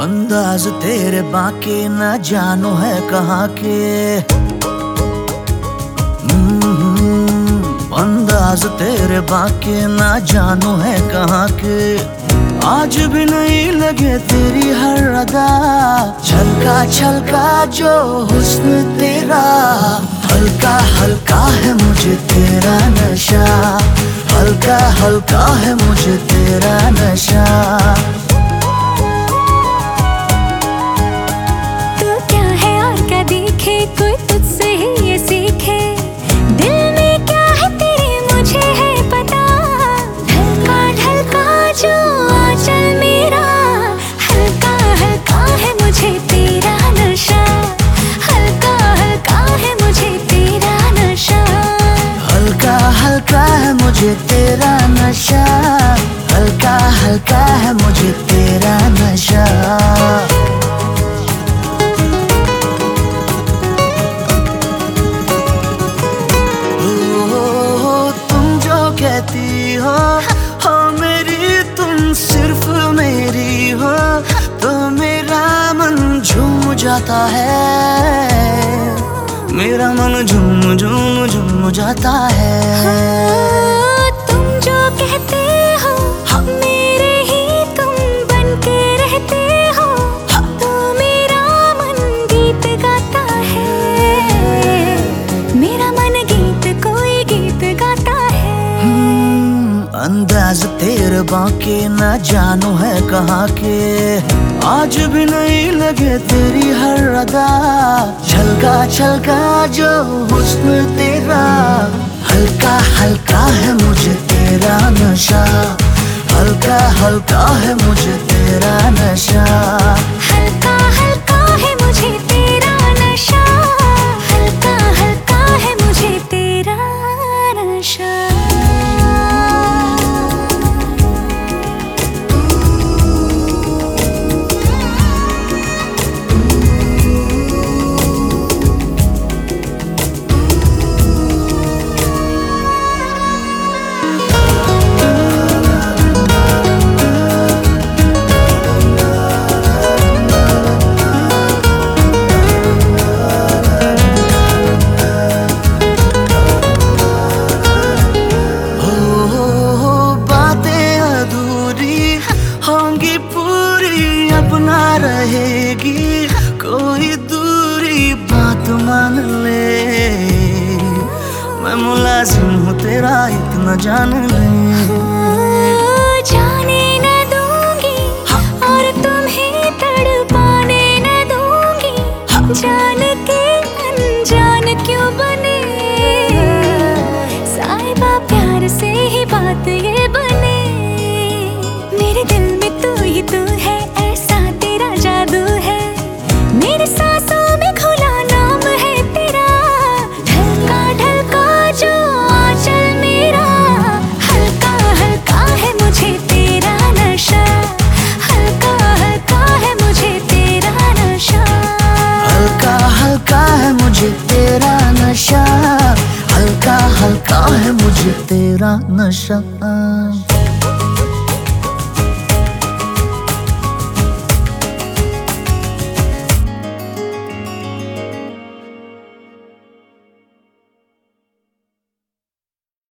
अंदाज तेरे बाके न जानो है कहाँ के। अंदाज तेरे बाके न जानो है कहाँ के। आज भी नहीं लगे तेरी हर अदा, छलका छलका जो हुस्न तेरा। हल्का हल्का है मुझे तेरा नशा, हल्का हल्का है मुझे तेरा नशा। कोई तुझसे ही ये सीखे, दिल में क्या है तेरे मुझे है पता। ढलका ढलका जो आंचल मेरा, हल्का हल्का है मुझे तेरा नशा, हल्का हल्का है मुझे तेरा नशा। हल्का हल्का है मुझे तेरा नशा, हल्का हल्का है मुझे तेरा नशा। कहती हो मेरी तुम सिर्फ मेरी हो, तो मेरा मन झूम जाता है, मेरा मन झूम झूम झूम जाता है। तुम जो कहते हो मेरे ही तुम बन के रहते हो, तो मेरा मन गीत गाता है, मेरा मन गीत कोई गीत गाता है। अंदाज तेरे बाके न जानो है कहाँ के। आज भी नहीं लगे तेरी हर अदा, छलका छलका जो हुस्न तेरा। हल्का हल्का है मुझे तेरा नशा, हल्का हल्का है मुझे तेरा नशा। हल्का हल्का है मुझे तेरा नशा, हल्का हल्का है मुझे तेरा नशा। होंगी पूरी अपना रहेगी, कोई दूरी बात मान ले। मैं मुलाजिम हूँ तेरा इतना जान ले। जाने न दूंगी और तुम्हें तड़पाने न दूंगी, जान के अनजान क्यों बने। साहिबा प्यार से ही बात ये बने, मेरे दिल में तू ही तू है, ऐसा तेरा जादू है, मेरे सांसों में खुला नाम है तेरा। ढलका ढलका जो आंचल मेरा, हल्का हल्का है मुझे तेरा नशा, हल्का हल्का है मुझे तेरा नशा। हल्का हल्का है मुझे तेरा नशा, हल्का हल्का है मुझे तेरा नशा।